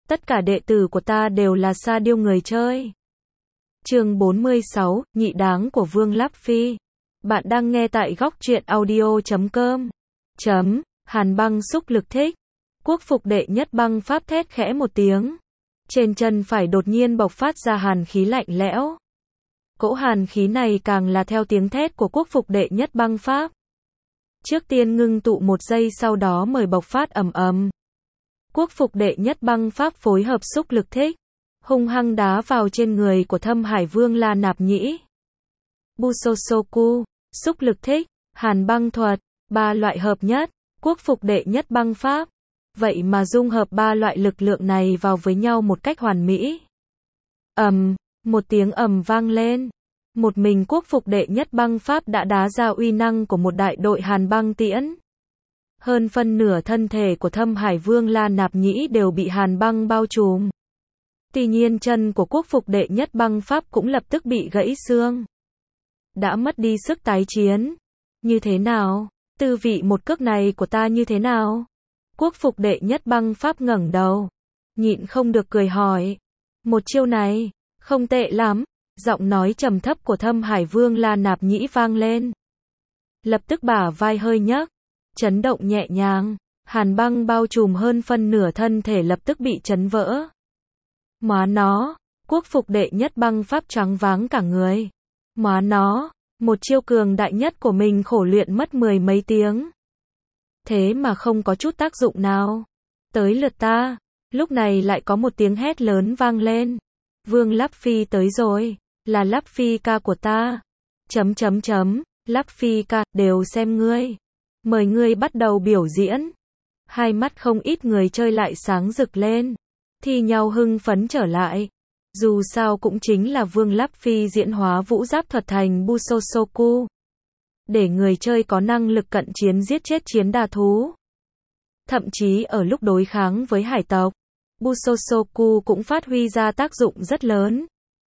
Tất cả đệ tử của ta đều là sa điêu người chơi. Chương 46, nhị đáng của Vương Láp Phi. Bạn đang nghe tại góc truyện audio.com. Hàn băng xúc lực thích. Quốc phục đệ nhất băng pháp thét khẽ một tiếng. Trên chân phải đột nhiên bộc phát ra hàn khí lạnh lẽo. Cỗ hàn khí này càng là theo tiếng thét của quốc phục đệ nhất băng pháp. Trước tiên ngưng tụ một giây, sau đó mời bộc phát ầm ầm. Quốc phục đệ nhất băng pháp phối hợp xúc lực thích, hung hăng đá vào trên người của Thâm Hải Vương La Nạp Nhĩ. Busosoku, xúc lực thích, hàn băng thuật, ba loại hợp nhất, quốc phục đệ nhất băng pháp. Vậy mà dung hợp ba loại lực lượng này vào với nhau một cách hoàn mỹ. Một tiếng ầm vang lên. Một mình quốc phục đệ nhất băng pháp đã đá ra uy năng của một đại đội hàn băng tiễn. Hơn phân nửa thân thể của Thâm Hải Vương La Nạp Nhĩ đều bị hàn băng bao trùm. Tuy nhiên chân của quốc phục đệ nhất băng pháp cũng lập tức bị gãy xương. Đã mất đi sức tái chiến. Như thế nào? Tư vị một cước này của ta như thế nào? Quốc phục đệ nhất băng pháp ngẩng đầu, nhịn không được cười hỏi. Một chiêu này, không tệ lắm. Giọng nói trầm thấp của Thâm Hải Vương La Nạp Nhĩ vang lên. Lập tức bả vai hơi nhấc, chấn động nhẹ nhàng, hàn băng bao trùm hơn phân nửa thân thể lập tức bị chấn vỡ. Má nó, quốc phục đệ nhất băng pháp choáng váng cả người. Má nó, một chiêu cường đại nhất của mình khổ luyện mất 10 mấy tiếng. Thế mà không có chút tác dụng nào. Tới lượt ta, lúc này lại có một tiếng hét lớn vang lên. Vương Láp Phi tới rồi, là Láp Phi ca của ta. Láp Phi ca, đều xem ngươi. Mời ngươi bắt đầu biểu diễn. Hai mắt không ít người chơi lại sáng rực lên, thi nhau hưng phấn trở lại. Dù sao cũng chính là Vương Láp Phi diễn hóa vũ giáp thuật thành Busosoku. Để người chơi có năng lực cận chiến giết chết chiến đà thú. Thậm chí ở lúc đối kháng với hải tộc, Busosoku cũng phát huy ra tác dụng rất lớn.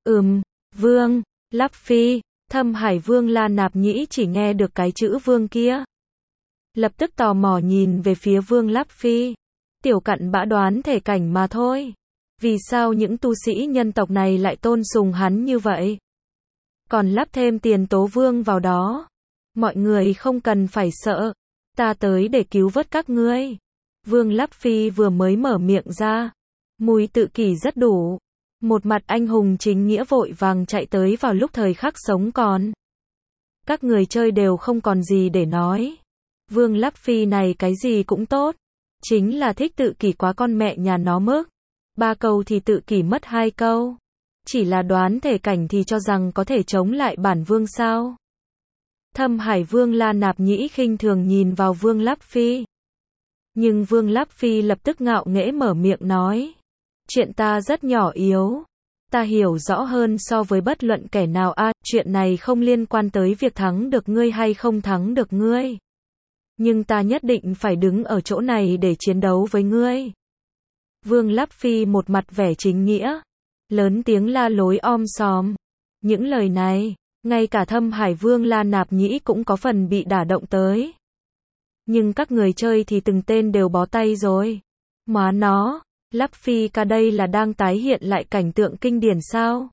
Vương Láp Phi. Thâm Hải Vương La Nạp Nhĩ chỉ nghe được cái chữ vương kia, lập tức tò mò nhìn về phía Vương Láp Phi. Tiểu cặn bã đoán thể cảnh mà thôi. Vì sao những tu sĩ nhân tộc này lại tôn sùng hắn như vậy? Còn lắp thêm tiền tố vương vào đó. Mọi người không cần phải sợ. Ta tới để cứu vớt các ngươi. Vương Láp Phi vừa mới mở miệng ra, mùi tự kỷ rất đủ. Một mặt anh hùng chính nghĩa vội vàng chạy tới vào lúc thời khắc sống còn. Các người chơi đều không còn gì để nói. Vương Láp Phi này cái gì cũng tốt, chính là thích tự kỷ quá con mẹ nhà nó mức. 3 câu thì tự kỷ mất 2 câu. Chỉ là đoán thể cảnh thì cho rằng có thể chống lại bản vương sao? Thâm Hải Vương La Nạp Nhĩ khinh thường nhìn vào Vương Láp Phi. Nhưng Vương Láp Phi lập tức ngạo nghễ mở miệng nói. Chuyện ta rất nhỏ yếu. Ta hiểu rõ hơn so với bất luận kẻ nào. Chuyện này không liên quan tới việc thắng được ngươi hay không thắng được ngươi. Nhưng ta nhất định phải đứng ở chỗ này để chiến đấu với ngươi. Vương Láp Phi một mặt vẻ chính nghĩa, lớn tiếng la lối om sòm. Những lời này, ngay cả Thâm Hải Vương La Nạp Nhĩ cũng có phần bị đả động tới. Nhưng các người chơi thì từng tên đều bó tay rồi. Má nó, Láp Phi ca đây là đang tái hiện lại cảnh tượng kinh điển sao?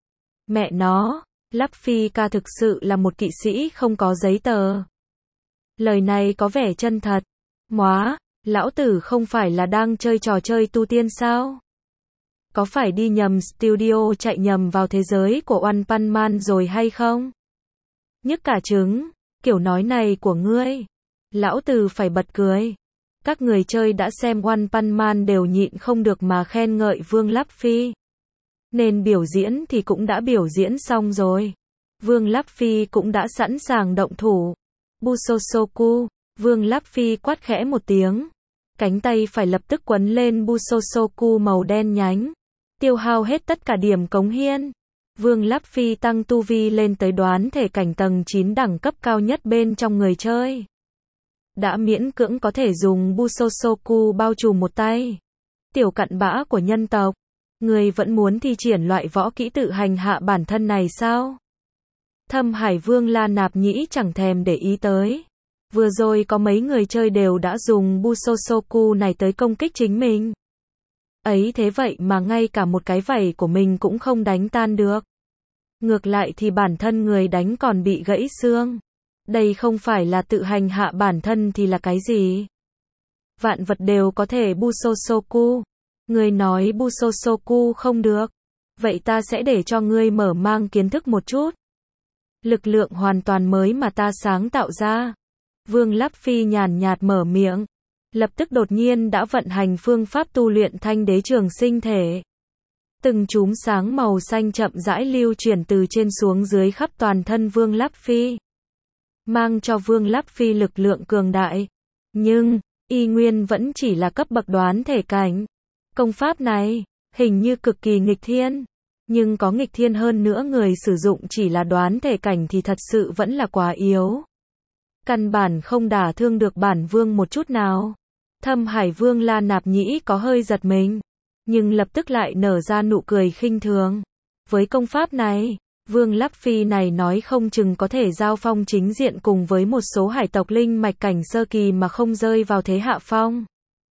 Mẹ nó, Láp Phi ca thực sự là một kỵ sĩ không có giấy tờ. Lời này có vẻ chân thật. Móa, lão tử không phải là đang chơi trò chơi tu tiên sao? Có phải đi nhầm studio chạy nhầm vào thế giới của One Punch Man rồi hay không? Nhức cả trứng, kiểu nói này của ngươi. Lão tử phải bật cười. Các người chơi đã xem One Punch Man đều nhịn không được mà khen ngợi Vương Láp Phi. Nên biểu diễn thì cũng đã biểu diễn xong rồi. Vương Láp Phi cũng đã sẵn sàng động thủ. Busosoku, Vương Láp Phi quát khẽ một tiếng. Cánh tay phải lập tức quấn lên Busosoku màu đen nhánh. Tiêu hao hết tất cả điểm cống hiến. Vương Láp Phi tăng tu vi lên tới đoán thể cảnh tầng 9 đẳng cấp cao nhất bên trong người chơi. Đã miễn cưỡng có thể dùng Busosoku bao trùm một tay. Tiểu cặn bã của nhân tộc. Người vẫn muốn thi triển loại võ kỹ tự hành hạ bản thân này sao? Thâm Hải Vương La Nạp Nhĩ chẳng thèm để ý tới. Vừa rồi có mấy người chơi đều đã dùng Busosoku này tới công kích chính mình. Ấy thế vậy mà ngay cả một cái vảy của mình cũng không đánh tan được. Ngược lại thì bản thân người đánh còn bị gãy xương. Đây không phải là tự hành hạ bản thân thì là cái gì? Vạn vật đều có thể Busosoku. Ngươi nói Busosoku không được. Vậy ta sẽ để cho ngươi mở mang kiến thức một chút. Lực lượng hoàn toàn mới mà ta sáng tạo ra. Vương Láp Phi nhàn nhạt mở miệng. Lập tức đột nhiên đã vận hành phương pháp tu luyện Thanh Đế Trường Sinh Thể. Từng chùm sáng màu xanh chậm rãi lưu chuyển từ trên xuống dưới khắp toàn thân Vương Láp Phi. Mang cho Vương Láp Phi lực lượng cường đại. Nhưng, y nguyên vẫn chỉ là cấp bậc đoán thể cảnh. Công pháp này, hình như cực kỳ nghịch thiên. Nhưng có nghịch thiên hơn nữa người sử dụng chỉ là đoán thể cảnh thì thật sự vẫn là quá yếu. Căn bản không đả thương được bản vương một chút nào. Thâm Hải Vương La Nạp Nhĩ có hơi giật mình. Nhưng lập tức lại nở ra nụ cười khinh thường. Với công pháp này, Vương Láp Phi này nói không chừng có thể giao phong chính diện cùng với một số hải tộc linh mạch cảnh sơ kỳ mà không rơi vào thế hạ phong.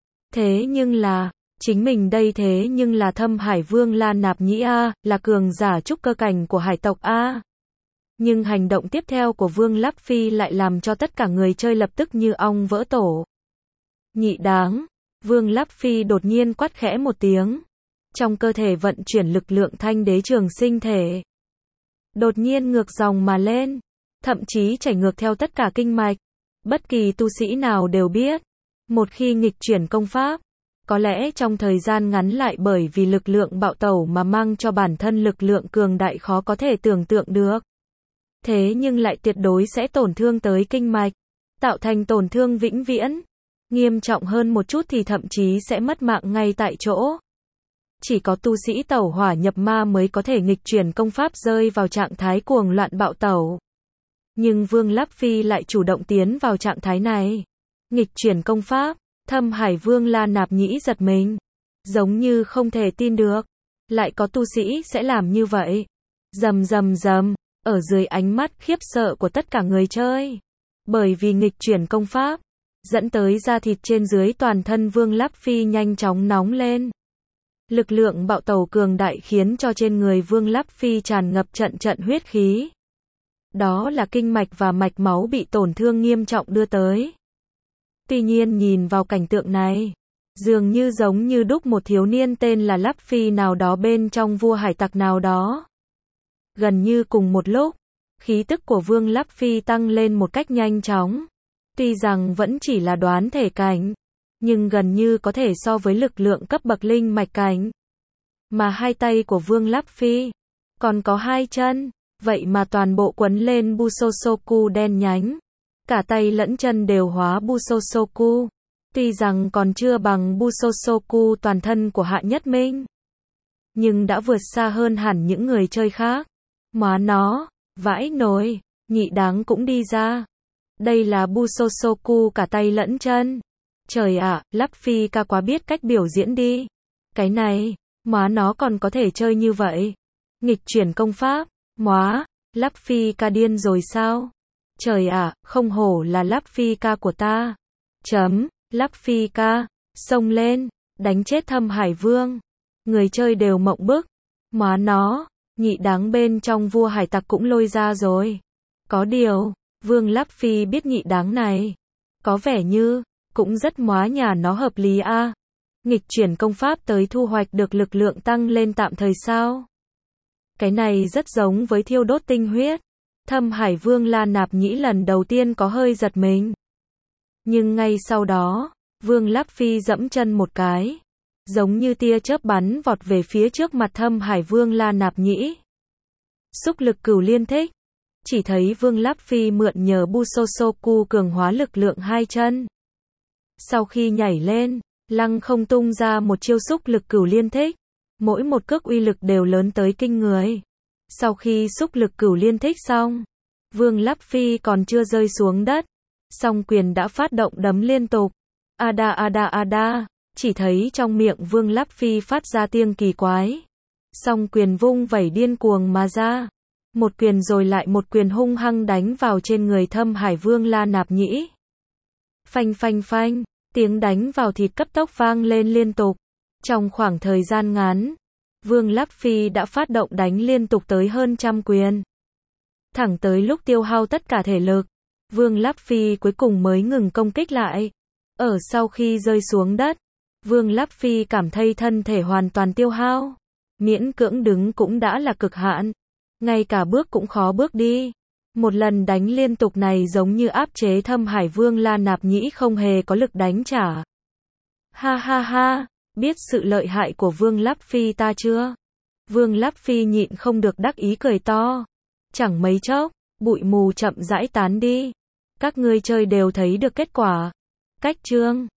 Thế nhưng là, chính mình đây thế nhưng là Thâm Hải Vương La Nạp Nhĩ A, là cường giả trúc cơ cảnh của hải tộc A. Nhưng hành động tiếp theo của Vương Láp Phi lại làm cho tất cả người chơi lập tức như ong vỡ tổ. Nhị đáng, Vương Láp Phi đột nhiên quát khẽ một tiếng. Trong cơ thể vận chuyển lực lượng Thanh Đế Trường Sinh Thể. Đột nhiên ngược dòng mà lên, thậm chí chảy ngược theo tất cả kinh mạch. Bất kỳ tu sĩ nào đều biết, một khi nghịch chuyển công pháp, có lẽ trong thời gian ngắn lại bởi vì lực lượng bạo tẩu mà mang cho bản thân lực lượng cường đại khó có thể tưởng tượng được. Thế nhưng lại tuyệt đối sẽ tổn thương tới kinh mạch, tạo thành tổn thương vĩnh viễn. Nghiêm trọng hơn một chút thì thậm chí sẽ mất mạng ngay tại chỗ. Chỉ có tu sĩ tẩu hỏa nhập ma mới có thể nghịch chuyển công pháp rơi vào trạng thái cuồng loạn bạo tẩu. Nhưng Vương Láp Phi lại chủ động tiến vào trạng thái này. Nghịch chuyển công pháp, Thâm Hải Vương La Nạp Nhĩ giật mình. Giống như không thể tin được. Lại có tu sĩ sẽ làm như vậy. Rầm rầm rầm, ở dưới ánh mắt khiếp sợ của tất cả người chơi. Bởi vì nghịch chuyển công pháp, dẫn tới da thịt trên dưới toàn thân Vương Láp Phi nhanh chóng nóng lên. Lực lượng bạo tẩu cường đại khiến cho trên người Vương Láp Phi tràn ngập trận trận huyết khí. Đó là kinh mạch và mạch máu bị tổn thương nghiêm trọng đưa tới. Tuy nhiên nhìn vào cảnh tượng này, dường như giống như đúc một thiếu niên tên là Láp Phi nào đó bên trong vua hải tặc nào đó. Gần như cùng một lúc, khí tức của Vương Láp Phi tăng lên một cách nhanh chóng. Tuy rằng vẫn chỉ là đoán thể cảnh, nhưng gần như có thể so với lực lượng cấp bậc linh mạch cảnh. Mà hai tay của Vương Láp Phi, còn có hai chân, vậy mà toàn bộ quấn lên Busosoku đen nhánh. Cả tay lẫn chân đều hóa Busosoku. Tuy rằng còn chưa bằng Busosoku toàn thân của Hạ Nhất Minh, nhưng đã vượt xa hơn hẳn những người chơi khác. Má nó, vãi nồi, nhị đáng cũng đi ra. Đây là Busosoku cả tay lẫn chân. Trời ạ, Láp Phi ca quá biết cách biểu diễn đi. Cái này, má nó còn có thể chơi như vậy. Nghịch chuyển công pháp, móa, Láp Phi ca điên rồi sao? Trời ạ, không hổ là Láp Phi ca của ta. Láp Phi ca, xông lên, đánh chết Thâm Hải Vương. Người chơi đều mộng bức. Má nó, nhị đáng bên trong vua hải tặc cũng lôi ra rồi. Có điều, Vương Láp Phi biết nhị đáng này. Có vẻ như, cũng rất móa nhà nó hợp lý a. Nghịch chuyển công pháp tới thu hoạch được lực lượng tăng lên tạm thời sao? Cái này rất giống với thiêu đốt tinh huyết. Thâm Hải Vương La Nạp Nhĩ lần đầu tiên có hơi giật mình. Nhưng ngay sau đó, Vương Láp Phi dẫm chân một cái. Giống như tia chớp bắn vọt về phía trước mặt Thâm Hải Vương La Nạp Nhĩ. Xúc lực cửu liên thích. Chỉ thấy Vương Láp Phi mượn nhờ Busosoku cường hóa lực lượng hai chân. Sau khi nhảy lên, lăng không tung ra một chiêu xúc lực cửu liên thích. Mỗi một cước uy lực đều lớn tới kinh người. Sau khi xúc lực cửu liên thích xong, Vương Láp Phi còn chưa rơi xuống đất. Song quyền đã phát động đấm liên tục. Ada ada ada, chỉ thấy trong miệng Vương Láp Phi phát ra tiếng kỳ quái. Song quyền vung vẩy điên cuồng mà ra. Một quyền rồi lại một quyền hung hăng đánh vào trên người Thâm Hải Vương La Nạp Nhĩ. Phanh phanh phanh, tiếng đánh vào thịt cấp tốc vang lên liên tục. Trong khoảng thời gian ngắn, Vương Láp Phi đã phát động đánh liên tục tới hơn trăm quyền. Thẳng tới lúc tiêu hao tất cả thể lực, Vương Láp Phi cuối cùng mới ngừng công kích lại. Ở sau khi rơi xuống đất, Vương Láp Phi cảm thấy thân thể hoàn toàn tiêu hao. Miễn cưỡng đứng cũng đã là cực hạn. Ngay cả bước cũng khó bước đi. Một lần đánh liên tục này giống như áp chế Thâm Hải Vương La Nạp Nhĩ không hề có lực đánh trả. Ha ha ha, biết sự lợi hại của Vương Láp Phi ta chưa? Vương Láp Phi nhịn không được đắc ý cười to. Chẳng mấy chốc, bụi mù chậm rãi tán đi. Các ngươi chơi đều thấy được kết quả. Cách chương